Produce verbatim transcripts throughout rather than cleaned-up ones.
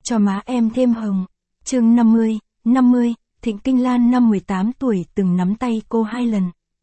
cho má em thêm hồng. Chương năm mươi, năm mươi, Thịnh Kinh Lan năm mười tám tuổi từng nắm tay cô hai lần.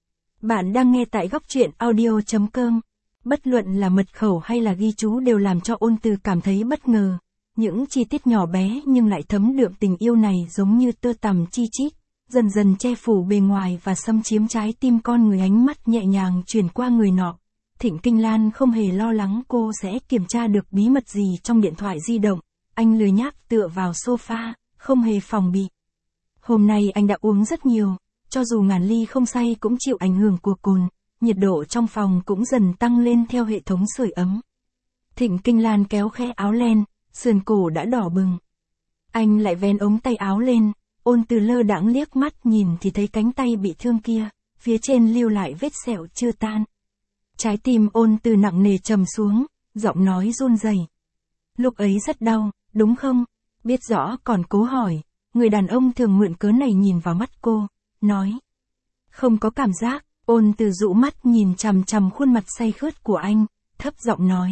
Bạn đang nghe tại góc truyện audio chấm com. Bất luận là mật khẩu hay là ghi chú đều làm cho Ôn Từ cảm thấy bất ngờ. Những chi tiết nhỏ bé nhưng lại thấm đượm tình yêu này giống như tơ tằm chi chít, dần dần che phủ bề ngoài và xâm chiếm trái tim con người. Ánh mắt nhẹ nhàng chuyển qua người nọ. Thịnh Kinh Lan không hề lo lắng cô sẽ kiểm tra được bí mật gì trong điện thoại di động. Anh lười nhác tựa vào sofa, không hề phòng bị. Hôm nay anh đã uống rất nhiều, cho dù ngàn ly không say cũng chịu ảnh hưởng của cồn, nhiệt độ trong phòng cũng dần tăng lên theo hệ thống sưởi ấm. Thịnh Kinh Lan kéo khe áo len, sườn cổ đã đỏ bừng. Anh lại vén ống tay áo lên, Ôn Từ lơ đãng liếc mắt nhìn thì thấy cánh tay bị thương kia, phía trên lưu lại vết sẹo chưa tan. Trái tim Ôn Từ nặng nề trầm xuống, giọng nói run rẩy. Lúc ấy rất đau, đúng không? Biết rõ còn cố hỏi, người đàn ông thường mượn cớ này nhìn vào mắt cô, nói. Không có cảm giác. Ôn Từ dụ mắt nhìn chằm chằm khuôn mặt say khướt của anh, thấp giọng nói.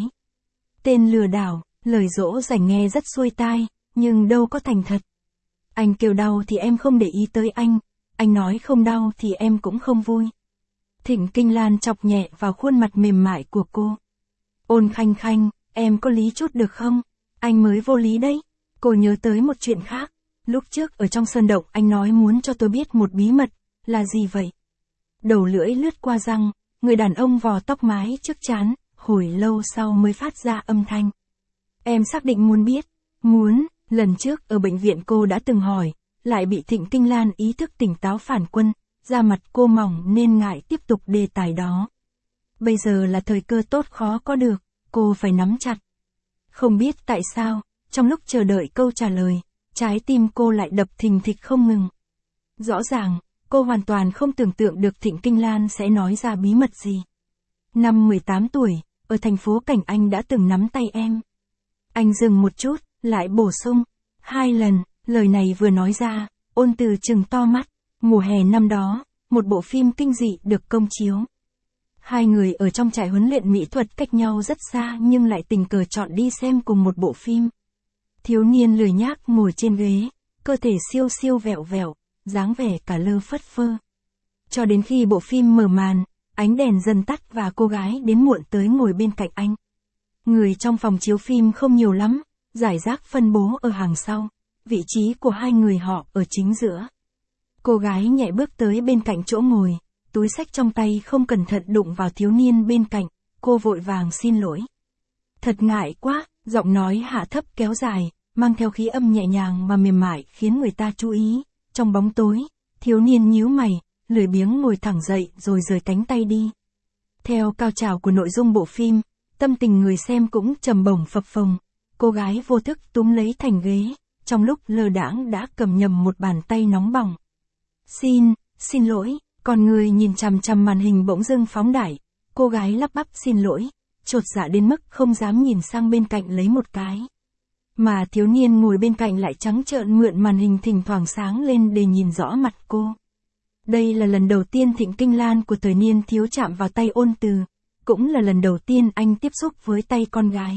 Tên lừa đảo, lời dỗ dành nghe rất xuôi tai, nhưng đâu có thành thật. Anh kêu đau thì em không để ý tới anh, anh nói không đau thì em cũng không vui. Thịnh Kinh Lan chọc nhẹ vào khuôn mặt mềm mại của cô. Ôn Khanh Khanh, em có lý chút được không? Anh mới vô lý đấy. Cô nhớ tới một chuyện khác. Lúc trước ở trong sơn động anh nói muốn cho tôi biết một bí mật, là gì vậy? Đầu lưỡi lướt qua răng, người đàn ông vò tóc mái trước trán, hồi lâu sau mới phát ra âm thanh. Em xác định muốn biết. Muốn, lần trước ở bệnh viện cô đã từng hỏi, lại bị Thịnh Kinh Lan ý thức tỉnh táo phản quân, da mặt cô mỏng nên ngại tiếp tục đề tài đó. Bây giờ là thời cơ tốt khó có được, cô phải nắm chặt. Không biết tại sao, trong lúc chờ đợi câu trả lời, trái tim cô lại đập thình thịch không ngừng. Rõ ràng, cô hoàn toàn không tưởng tượng được Thịnh Kinh Lan sẽ nói ra bí mật gì. Năm mười tám tuổi, ở thành phố Cảnh Anh đã từng nắm tay em. Anh dừng một chút, lại bổ sung. Hai lần, lời này vừa nói ra, Ôn Từ trừng to mắt. Mùa hè năm đó, một bộ phim kinh dị được công chiếu. Hai người ở trong trại huấn luyện mỹ thuật cách nhau rất xa nhưng lại tình cờ chọn đi xem cùng một bộ phim. Thiếu niên lười nhác ngồi trên ghế, cơ thể siêu siêu vẹo vẹo, dáng vẻ cả lơ phất phơ. Cho đến khi bộ phim mở màn, ánh đèn dần tắt và cô gái đến muộn tới ngồi bên cạnh anh. Người trong phòng chiếu phim không nhiều lắm, rải rác phân bố ở hàng sau, vị trí của hai người họ ở chính giữa. Cô gái nhẹ bước tới bên cạnh chỗ ngồi, túi xách trong tay không cẩn thận đụng vào thiếu niên bên cạnh, cô vội vàng xin lỗi. Thật ngại quá, giọng nói hạ thấp kéo dài, mang theo khí âm nhẹ nhàng mà mềm mại khiến người ta chú ý. Trong bóng tối, thiếu niên nhíu mày, lười biếng ngồi thẳng dậy rồi rời cánh tay đi. Theo cao trào của nội dung bộ phim, tâm tình người xem cũng trầm bổng phập phồng. Cô gái vô thức túm lấy thành ghế, trong lúc lơ đãng đã cầm nhầm một bàn tay nóng bỏng. Xin, xin lỗi, còn người nhìn chằm chằm màn hình bỗng dưng phóng đại. Cô gái lắp bắp xin lỗi, chột dạ đến mức không dám nhìn sang bên cạnh lấy một cái. Mà thiếu niên ngồi bên cạnh lại trắng trợn mượn màn hình thỉnh thoảng sáng lên để nhìn rõ mặt cô. Đây là lần đầu tiên Thịnh Kinh Lan của thời niên thiếu chạm vào tay Ôn Từ, cũng là lần đầu tiên anh tiếp xúc với tay con gái.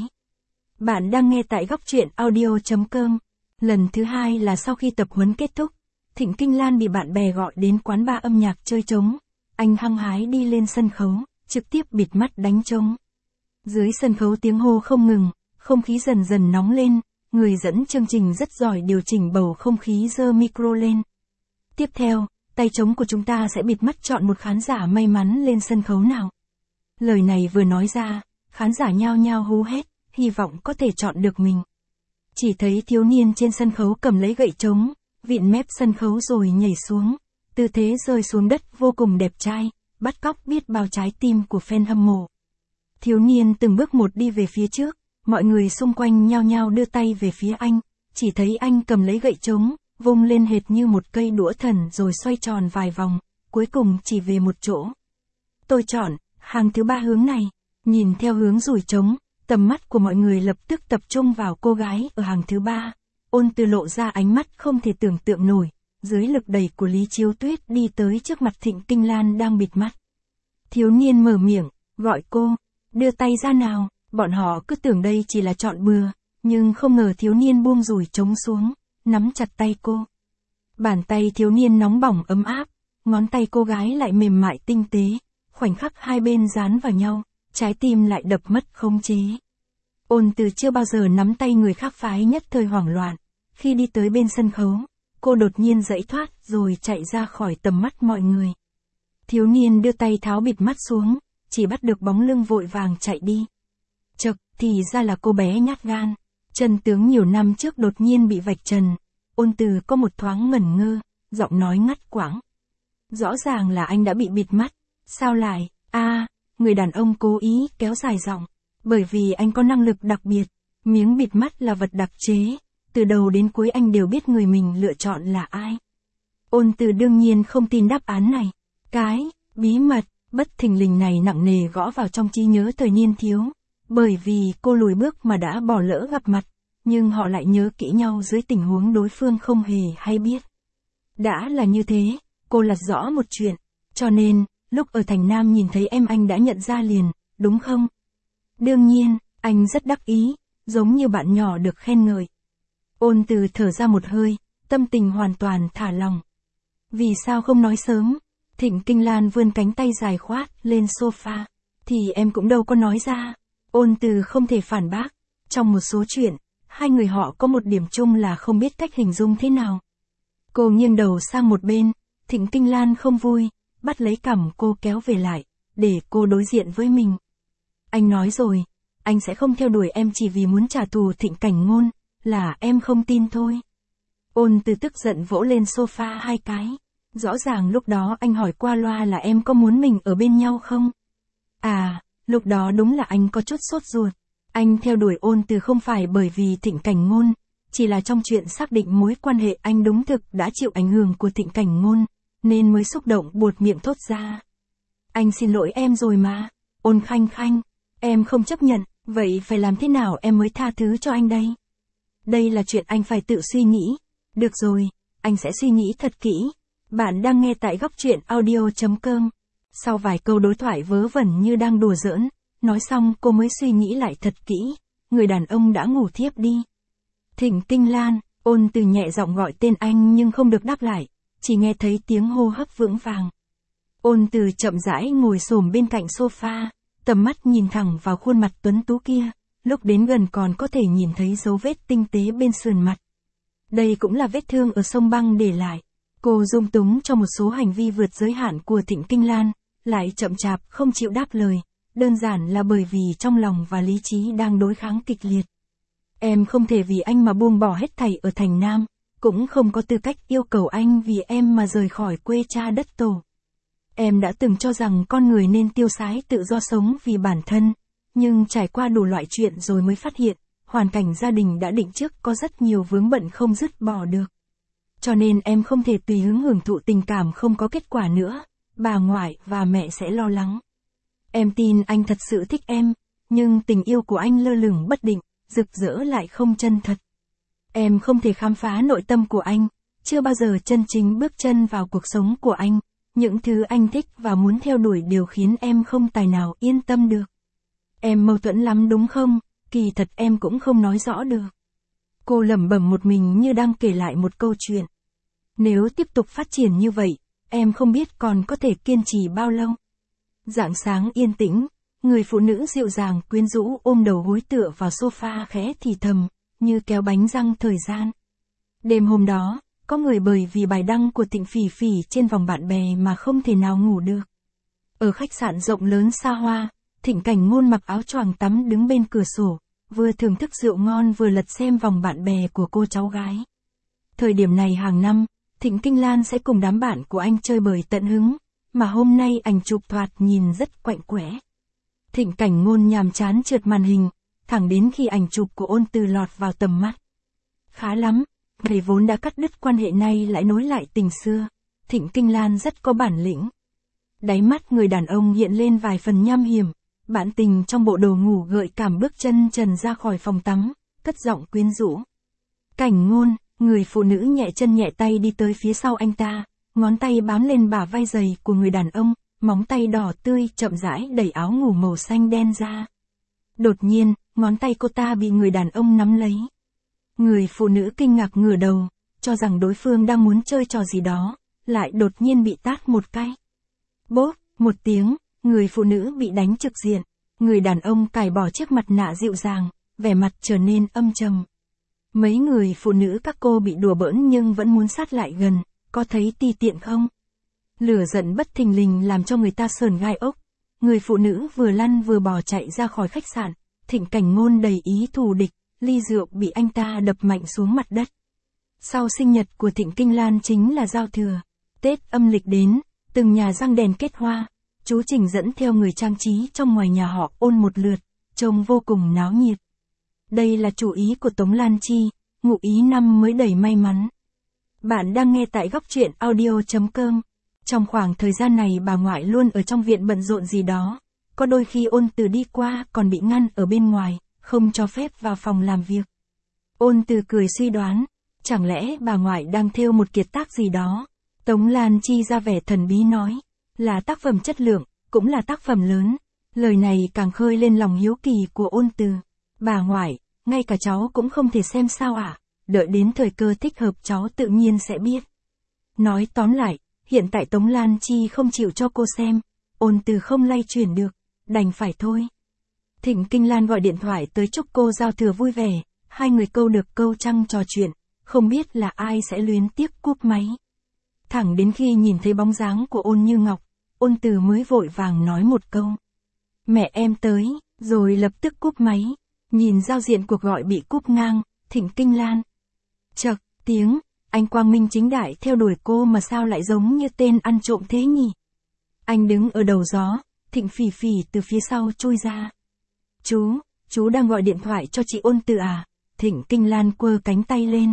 Bạn đang nghe tại góc truyện audio chấm com. Lần thứ hai là sau khi tập huấn kết thúc, Thịnh Kinh Lan bị bạn bè gọi đến quán bar âm nhạc chơi trống. Anh hăng hái đi lên sân khấu, trực tiếp bịt mắt đánh trống. Dưới sân khấu tiếng hô không ngừng, không khí dần dần nóng lên, người dẫn chương trình rất giỏi điều chỉnh bầu không khí giơ micro lên. Tiếp theo, tay trống của chúng ta sẽ bịt mắt chọn một khán giả may mắn lên sân khấu nào. Lời này vừa nói ra, khán giả nhao nhao hú hét, hy vọng có thể chọn được mình. Chỉ thấy thiếu niên trên sân khấu cầm lấy gậy trống, vịn mép sân khấu rồi nhảy xuống, tư thế rơi xuống đất vô cùng đẹp trai, bắt cóc biết bao trái tim của fan hâm mộ. Thiếu niên từng bước một đi về phía trước, mọi người xung quanh nhao nhao đưa tay về phía anh, chỉ thấy anh cầm lấy gậy trống, vung lên hệt như một cây đũa thần rồi xoay tròn vài vòng, cuối cùng chỉ về một chỗ. Tôi chọn, hàng thứ ba hướng này, nhìn theo hướng rủi trống, tầm mắt của mọi người lập tức tập trung vào cô gái ở hàng thứ ba. Ôn Từ lộ ra ánh mắt không thể tưởng tượng nổi, dưới lực đẩy của Lý Chiếu Tuyết đi tới trước mặt Thịnh Kinh Lan đang bịt mắt. Thiếu niên mở miệng, gọi cô, đưa tay ra nào, bọn họ cứ tưởng đây chỉ là chọn bừa, Nhưng không ngờ thiếu niên buông rủi trống xuống, nắm chặt tay cô. Bàn tay thiếu niên nóng bỏng ấm áp, ngón tay cô gái lại mềm mại tinh tế, khoảnh khắc hai bên dán vào nhau, trái tim lại đập mất khống chế. Ôn Từ chưa bao giờ nắm tay người khác phái nhất thời hoảng loạn, khi đi tới bên sân khấu, cô đột nhiên giãy thoát rồi chạy ra khỏi tầm mắt mọi người. Thiếu niên đưa tay tháo bịt mắt xuống, chỉ bắt được bóng lưng vội vàng chạy đi. Chậc, thì ra là cô bé nhát gan. Chân tướng nhiều năm trước đột nhiên bị vạch trần. Ôn Từ có một thoáng ngẩn ngơ, giọng nói ngắt quãng. Rõ ràng là anh đã bị bịt mắt, sao lại, a à, người đàn ông cố ý kéo dài giọng. Bởi vì anh có năng lực đặc biệt, miếng bịt mắt là vật đặc chế, từ đầu đến cuối anh đều biết người mình lựa chọn là ai. Ôn Từ đương nhiên không tin đáp án này. Cái, bí mật, bất thình lình này nặng nề gõ vào trong trí nhớ thời niên thiếu. Bởi vì cô lùi bước mà đã bỏ lỡ gặp mặt, nhưng họ lại nhớ kỹ nhau dưới tình huống đối phương không hề hay biết. Đã là như thế, cô lật rõ một chuyện, cho nên, lúc ở thành Nam nhìn thấy em anh đã nhận ra liền, đúng không? Đương nhiên, anh rất đắc ý, giống như bạn nhỏ được khen ngợi. Ôn Từ thở ra một hơi, tâm tình hoàn toàn thả lỏng. Vì sao không nói sớm? Thịnh Kinh Lan vươn cánh tay dài khoát lên sofa, thì em cũng đâu có nói ra. Ôn Từ không thể phản bác, trong một số chuyện, hai người họ có một điểm chung là không biết cách hình dung thế nào. Cô nghiêng đầu sang một bên, Thịnh Kinh Lan không vui, bắt lấy cằm cô kéo về lại, để cô đối diện với mình. Anh nói rồi, anh sẽ không theo đuổi em chỉ vì muốn trả thù Thịnh Cảnh Ngôn, là em không tin thôi. Ôn Từ tức giận vỗ lên sofa hai cái, rõ ràng lúc đó anh hỏi qua loa là em có muốn mình ở bên nhau không? À, lúc đó đúng là anh có chút sốt ruột. Anh theo đuổi Ôn Từ không phải bởi vì Thịnh Cảnh Ngôn, chỉ là trong chuyện xác định mối quan hệ anh đúng thực đã chịu ảnh hưởng của Thịnh Cảnh Ngôn, nên mới xúc động buột miệng thốt ra. Anh xin lỗi em rồi mà. Ôn Khanh Khanh, em không chấp nhận, vậy phải làm thế nào em mới tha thứ cho anh đây? Đây là chuyện anh phải tự suy nghĩ. Được rồi, anh sẽ suy nghĩ thật kỹ. Bạn đang nghe tại góc truyện audio chấm com. Sau vài câu đối thoại vớ vẩn như đang đùa giỡn, nói xong cô mới suy nghĩ lại thật kỹ, người đàn ông đã ngủ thiếp đi. Thịnh Kinh Lan, Ôn Từ nhẹ giọng gọi tên anh nhưng không được đáp lại, chỉ nghe thấy tiếng hô hấp vững vàng. Ôn Từ chậm rãi ngồi xổm bên cạnh sofa, tầm mắt nhìn thẳng vào khuôn mặt tuấn tú kia, lúc đến gần còn có thể nhìn thấy dấu vết tinh tế bên sườn mặt. Đây cũng là vết thương ở sông băng để lại. Cô dung túng cho một số hành vi vượt giới hạn của Thịnh Kinh Lan, lại chậm chạp không chịu đáp lời, đơn giản là bởi vì trong lòng và lý trí đang đối kháng kịch liệt. Em không thể vì anh mà buông bỏ hết thảy ở thành Nam, cũng không có tư cách yêu cầu anh vì em mà rời khỏi quê cha đất tổ. Em đã từng cho rằng con người nên tiêu sái tự do sống vì bản thân, nhưng trải qua đủ loại chuyện rồi mới phát hiện, hoàn cảnh gia đình đã định trước có rất nhiều vướng bận không dứt bỏ được. Cho nên em không thể tùy hứng hưởng thụ tình cảm không có kết quả nữa, bà ngoại và mẹ sẽ lo lắng. Em tin anh thật sự thích em, nhưng tình yêu của anh lơ lửng bất định, rực rỡ lại không chân thật. Em không thể khám phá nội tâm của anh, chưa bao giờ chân chính bước chân vào cuộc sống của anh, những thứ anh thích và muốn theo đuổi đều khiến em không tài nào yên tâm được. Em mâu thuẫn lắm đúng không? Kỳ thật em cũng không nói rõ được. Cô lẩm bẩm một mình như đang kể lại một câu chuyện. Nếu tiếp tục phát triển như vậy, em không biết còn có thể kiên trì bao lâu. Rạng sáng yên tĩnh, người phụ nữ dịu dàng quyến rũ ôm đầu gối tựa vào sofa khẽ thì thầm, như kéo bánh răng thời gian. Đêm hôm đó, có người bởi vì bài đăng của Thịnh Phỉ Phỉ trên vòng bạn bè mà không thể nào ngủ được. Ở khách sạn rộng lớn xa hoa, Thịnh Cảnh Ngôn mặc áo choàng tắm đứng bên cửa sổ, vừa thưởng thức rượu ngon vừa lật xem vòng bạn bè của cô cháu gái. Thời điểm này hàng năm, Thịnh Kinh Lan sẽ cùng đám bạn của anh chơi bời tận hứng, mà hôm nay ảnh chụp thoạt nhìn rất quạnh quẽ. Thịnh Cảnh Ngôn nhàm chán trượt màn hình, thẳng đến khi ảnh chụp của Ôn Từ lọt vào tầm mắt. Khá lắm, người vốn đã cắt đứt quan hệ này lại nối lại tình xưa. Thịnh Kinh Lan rất có bản lĩnh. Đáy mắt người đàn ông hiện lên vài phần nham hiểm, bản tình trong bộ đồ ngủ gợi cảm bước chân trần ra khỏi phòng tắm, cất giọng quyến rũ. Cảnh Ngôn, người phụ nữ nhẹ chân nhẹ tay đi tới phía sau anh ta, ngón tay bám lên bả vai dày của người đàn ông, móng tay đỏ tươi chậm rãi đẩy áo ngủ màu xanh đen ra. Đột nhiên, ngón tay cô ta bị người đàn ông nắm lấy. Người phụ nữ kinh ngạc ngửa đầu, cho rằng đối phương đang muốn chơi trò gì đó, lại đột nhiên bị tát một cái. Bốp, một tiếng, người phụ nữ bị đánh trực diện. Người đàn ông cài bỏ chiếc mặt nạ dịu dàng, vẻ mặt trở nên âm trầm. Mấy người phụ nữ các cô bị đùa bỡn nhưng vẫn muốn sát lại gần, có thấy ti tiện không? Lửa giận bất thình lình làm cho người ta sờn gai ốc. Người phụ nữ vừa lăn vừa bò chạy ra khỏi khách sạn, Thịnh Cảnh Ngôn đầy ý thù địch, ly rượu bị anh ta đập mạnh xuống mặt đất. Sau sinh nhật của Thịnh Kinh Lan chính là giao thừa. Tết âm lịch đến, từng nhà răng đèn kết hoa, chú Trình dẫn theo người trang trí trong ngoài nhà họ Ôn một lượt, trông vô cùng náo nhiệt. Đây là chủ ý của Tống Lan Chi, ngụ ý năm mới đầy may mắn. Bạn đang nghe tại góc truyện audio chấm com. Trong khoảng thời gian này bà ngoại luôn ở trong viện bận rộn gì đó, có đôi khi Ôn Từ đi qua còn bị ngăn ở bên ngoài, không cho phép vào phòng làm việc. Ôn Từ cười suy đoán, chẳng lẽ bà ngoại đang thêu một kiệt tác gì đó? Tống Lan Chi ra vẻ thần bí nói, là tác phẩm chất lượng, cũng là tác phẩm lớn. Lời này càng khơi lên lòng hiếu kỳ của Ôn Từ. Bà ngoại, ngay cả cháu cũng không thể xem sao ạ, à? Đợi đến thời cơ thích hợp cháu tự nhiên sẽ biết. Nói tóm lại, hiện tại Tống Lan Chi không chịu cho cô xem, Ôn Từ không lay chuyển được, đành phải thôi. Thịnh Kinh Lan gọi điện thoại tới chúc cô giao thừa vui vẻ, hai người câu được câu trăng trò chuyện, không biết là ai sẽ luyến tiếc cúp máy. Thẳng đến khi nhìn thấy bóng dáng của Ôn Như Ngọc, Ôn Từ mới vội vàng nói một câu. Mẹ em tới, rồi lập tức cúp máy. Nhìn giao diện cuộc gọi bị cúp ngang, Thịnh Kinh Lan. Chậc, tiếng, anh quang minh chính đại theo đuổi cô mà sao lại giống như tên ăn trộm thế nhỉ? Anh đứng ở đầu gió, Thịnh Phỉ Phỉ từ phía sau chui ra. Chú, chú đang gọi điện thoại cho chị Ôn Từ à? Thịnh Kinh Lan quơ cánh tay lên.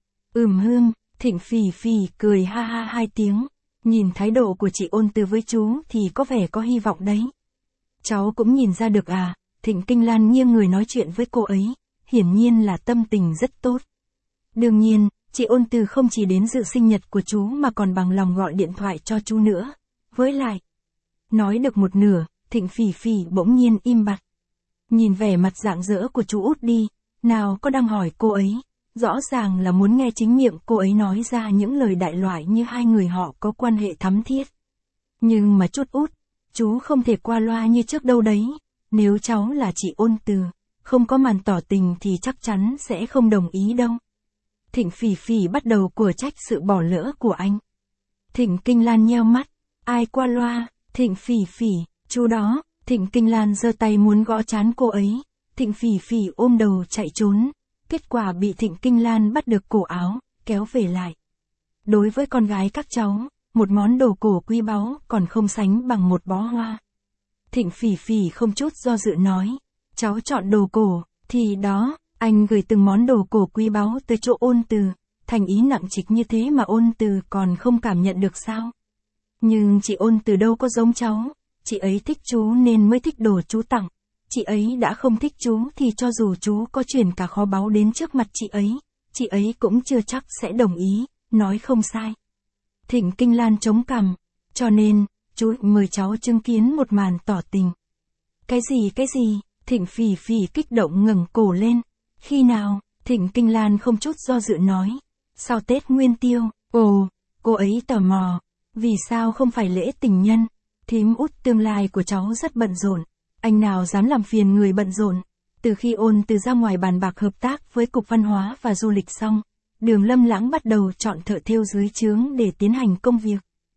Ừm hưm, Thịnh Phỉ Phỉ cười ha ha hai tiếng. Nhìn thái độ của chị Ôn Từ với chú thì có vẻ có hy vọng đấy. Cháu cũng nhìn ra được à? Thịnh Kinh Lan nghiêng người nói chuyện với cô ấy, hiển nhiên là tâm tình rất tốt. Đương nhiên, chị Ôn Từ không chỉ đến dự sinh nhật của chú mà còn bằng lòng gọi điện thoại cho chú nữa. Với lại, nói được một nửa, Thịnh Phỉ Phỉ bỗng nhiên im bặt. Nhìn vẻ mặt rạng rỡ của chú út đi, nào có đang hỏi cô ấy, rõ ràng là muốn nghe chính miệng cô ấy nói ra những lời đại loại như hai người họ có quan hệ thắm thiết. Nhưng mà chút út, chú không thể qua loa như trước đâu đấy. Nếu cháu là chị Ôn Từ, không có màn tỏ tình thì chắc chắn sẽ không đồng ý đâu. Thịnh Phỉ Phỉ bắt đầu của trách sự bỏ lỡ của anh. Thịnh Kinh Lan nheo mắt, ai qua loa? Thịnh Phỉ Phỉ, chú đó. Thịnh Kinh Lan giơ tay muốn gõ trán cô ấy. Thịnh Phỉ Phỉ ôm đầu chạy trốn. Kết quả bị Thịnh Kinh Lan bắt được cổ áo, kéo về lại. Đối với con gái các cháu, một món đồ cổ quý báu còn không sánh bằng một bó hoa. Thịnh Phỉ Phỉ không chút do dự nói, cháu chọn đồ cổ, thì đó, anh gửi từng món đồ cổ quý báu tới chỗ Ôn Từ, thành ý nặng trịch như thế mà Ôn Từ còn không cảm nhận được sao? Nhưng chị Ôn Từ đâu có giống cháu, chị ấy thích chú nên mới thích đồ chú tặng, chị ấy đã không thích chú thì cho dù chú có chuyển cả kho báu đến trước mặt chị ấy, chị ấy cũng chưa chắc sẽ đồng ý, nói không sai. Thịnh Kinh Lan chống cằm, cho nên, chú mời cháu chứng kiến một màn tỏ tình. Cái gì cái gì? Thịnh Phỉ Phỉ kích động ngẩng cổ lên. Khi nào? Thịnh Kinh Lan không chút do dự nói. Sau Tết Nguyên Tiêu. Ồ, cô ấy tò mò. Vì sao không phải lễ tình nhân? Thím út tương lai của cháu rất bận rộn. Anh nào dám làm phiền người bận rộn? Từ khi Ôn Từ ra ngoài bàn bạc hợp tác với Cục Văn hóa và Du lịch xong, Đường Lâm Lãng bắt đầu chọn thợ thêu dưới trướng để tiến hành công việc.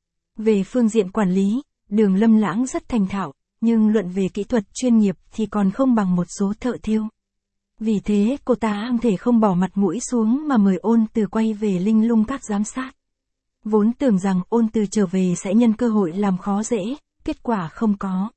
Về phương diện quản lý, Đường Lâm Lãng rất thành thạo, nhưng luận về kỹ thuật chuyên nghiệp thì còn không bằng một số thợ thêu. Vì thế cô ta không thể không bỏ mặt mũi xuống mà mời Ôn Từ quay về Linh Lung Các giám sát. Vốn tưởng rằng Ôn Từ trở về sẽ nhân cơ hội làm khó dễ, kết quả không có.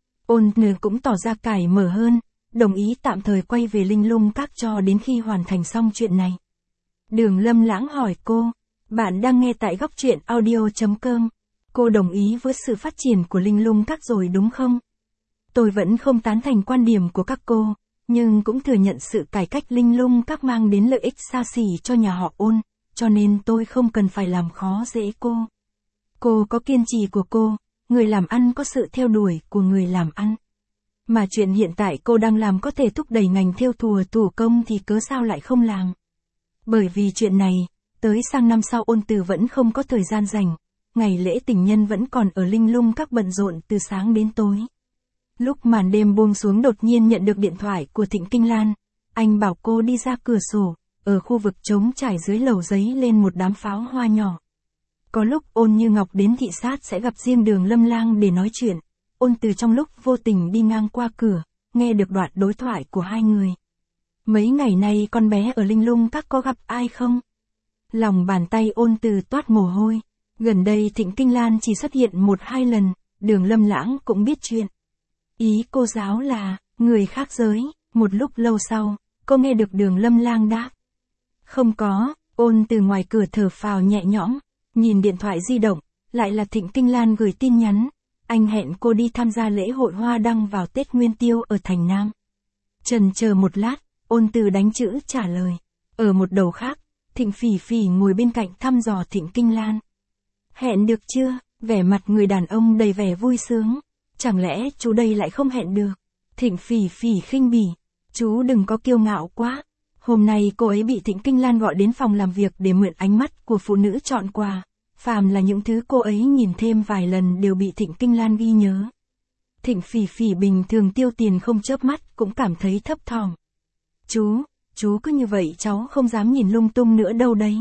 Ôn Từ cũng tỏ ra cởi mở hơn, đồng ý tạm thời quay về Linh Lung Các cho đến khi hoàn thành xong chuyện này. Đường Lâm Lãng hỏi cô, bạn đang nghe tại góc truyện audio chấm com. Cô đồng ý với sự phát triển của Linh Lung Các rồi đúng không? Tôi vẫn không tán thành quan điểm của các cô, nhưng cũng thừa nhận sự cải cách Linh Lung Các mang đến lợi ích xa xỉ cho nhà họ Ôn, cho nên tôi không cần phải làm khó dễ cô. Cô có kiên trì của cô, người làm ăn có sự theo đuổi của người làm ăn. Mà chuyện hiện tại cô đang làm có thể thúc đẩy ngành thêu thùa thủ công thì cớ sao lại không làm. Bởi vì chuyện này, tới sang năm sau Ôn Từ vẫn không có thời gian rảnh, ngày lễ tình nhân vẫn còn ở linh lung các bận rộn từ sáng đến tối. Lúc màn đêm buông xuống đột nhiên nhận được điện thoại của Thịnh Kinh Lan, anh bảo cô đi ra cửa sổ, ở khu vực trống trải dưới lầu giấy lên một đám pháo hoa nhỏ. Có lúc Ôn Như Ngọc đến thị sát sẽ gặp riêng Đường Lâm Lang để nói chuyện. Ôn Từ trong lúc vô tình đi ngang qua cửa, nghe được đoạn đối thoại của hai người. Mấy ngày nay con bé ở linh lung các có gặp ai không? Lòng bàn tay Ôn Từ toát mồ hôi. Gần đây Thịnh Kinh Lan chỉ xuất hiện một hai lần, Đường Lâm Lãng cũng biết chuyện. Ý cô giáo là, người khác giới. Một lúc lâu sau, cô nghe được Đường Lâm Lang đáp. Không có. Ôn Từ ngoài cửa thở phào nhẹ nhõm, nhìn điện thoại di động, lại là Thịnh Kinh Lan gửi tin nhắn. Anh hẹn cô đi tham gia lễ hội hoa đăng vào Tết Nguyên Tiêu ở thành Nam. Chần chờ một lát, Ôn Từ đánh chữ trả lời. Ở một đầu khác, Thịnh Phỉ Phỉ ngồi bên cạnh thăm dò Thịnh Kinh Lan. Hẹn được chưa? Vẻ mặt người đàn ông đầy vẻ vui sướng. Chẳng lẽ chú đây lại không hẹn được? Thịnh Phỉ Phỉ khinh bỉ. Chú đừng có kiêu ngạo quá. Hôm nay cô ấy bị Thịnh Kinh Lan gọi đến phòng làm việc để mượn ánh mắt của phụ nữ chọn quà. Phàm là những thứ cô ấy nhìn thêm vài lần đều bị Thịnh Kinh Lan ghi nhớ. Thịnh Phỉ Phỉ bình thường tiêu tiền không chớp mắt cũng cảm thấy thấp thỏm. Chú, chú cứ như vậy cháu không dám nhìn lung tung nữa đâu đấy.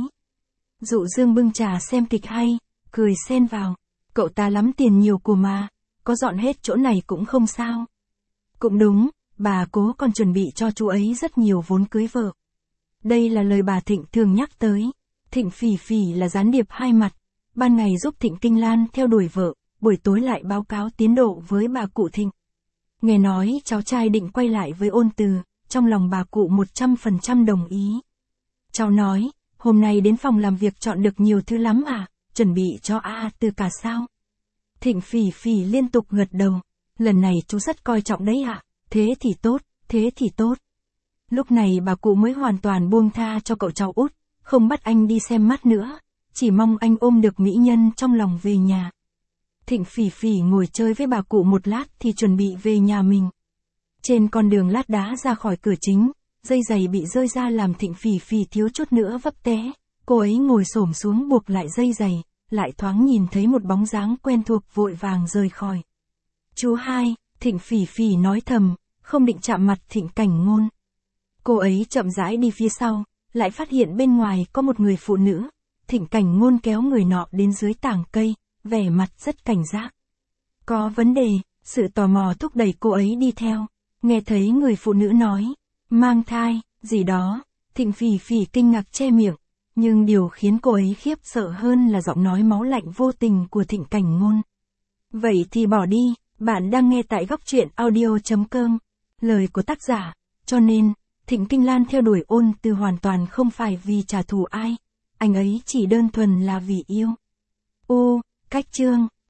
Dụ Dương bưng trà xem kịch hay, cười xen vào. Cậu ta lắm tiền nhiều của mà, có dọn hết chỗ này cũng không sao. Cũng đúng, bà cố còn chuẩn bị cho chú ấy rất nhiều vốn cưới vợ. Đây là lời bà Thịnh thường nhắc tới. Thịnh Phỉ Phỉ là gián điệp hai mặt. Ban ngày giúp Thịnh Kinh Lan theo đuổi vợ, buổi tối lại báo cáo tiến độ với bà cụ Thịnh. Nghe nói cháu trai định quay lại với Ôn Từ, trong lòng bà cụ một trăm phần trăm đồng ý. Cháu nói, hôm nay đến phòng làm việc chọn được nhiều thứ lắm à, chuẩn bị cho A Từ cả sao? Thịnh Phỉ Phỉ liên tục gật đầu. Lần này chú rất coi trọng đấy ạ, à? Thế thì tốt, thế thì tốt. Lúc này bà cụ mới hoàn toàn buông tha cho cậu cháu út, không bắt anh đi xem mắt nữa. Chỉ mong anh ôm được mỹ nhân trong lòng về nhà. Thịnh Phỉ Phỉ ngồi chơi với bà cụ một lát thì chuẩn bị về nhà mình. Trên con đường lát đá ra khỏi cửa chính, dây giày bị rơi ra làm Thịnh Phỉ Phỉ thiếu chút nữa vấp té. Cô ấy ngồi xổm xuống buộc lại dây giày, lại thoáng nhìn thấy một bóng dáng quen thuộc vội vàng rời khỏi. Chú hai, Thịnh Phỉ Phỉ nói thầm, không định chạm mặt Thịnh Cảnh Ngôn. Cô ấy chậm rãi đi phía sau, lại phát hiện bên ngoài có một người phụ nữ. Thịnh Cảnh Ngôn kéo người nọ đến dưới tảng cây, vẻ mặt rất cảnh giác. Có vấn đề, sự tò mò thúc đẩy cô ấy đi theo. Nghe thấy người phụ nữ nói, mang thai, gì đó, Thịnh Phỉ Phỉ kinh ngạc che miệng. Nhưng điều khiến cô ấy khiếp sợ hơn là giọng nói máu lạnh vô tình của Thịnh Cảnh Ngôn. Vậy thì bỏ đi, bạn đang nghe tại góc truyện audio chấm com. Lời của tác giả, cho nên, Thịnh Kinh Lan theo đuổi Ôn Từ hoàn toàn không phải vì trả thù ai. Anh ấy chỉ đơn thuần là vì yêu. Ô, cách chương.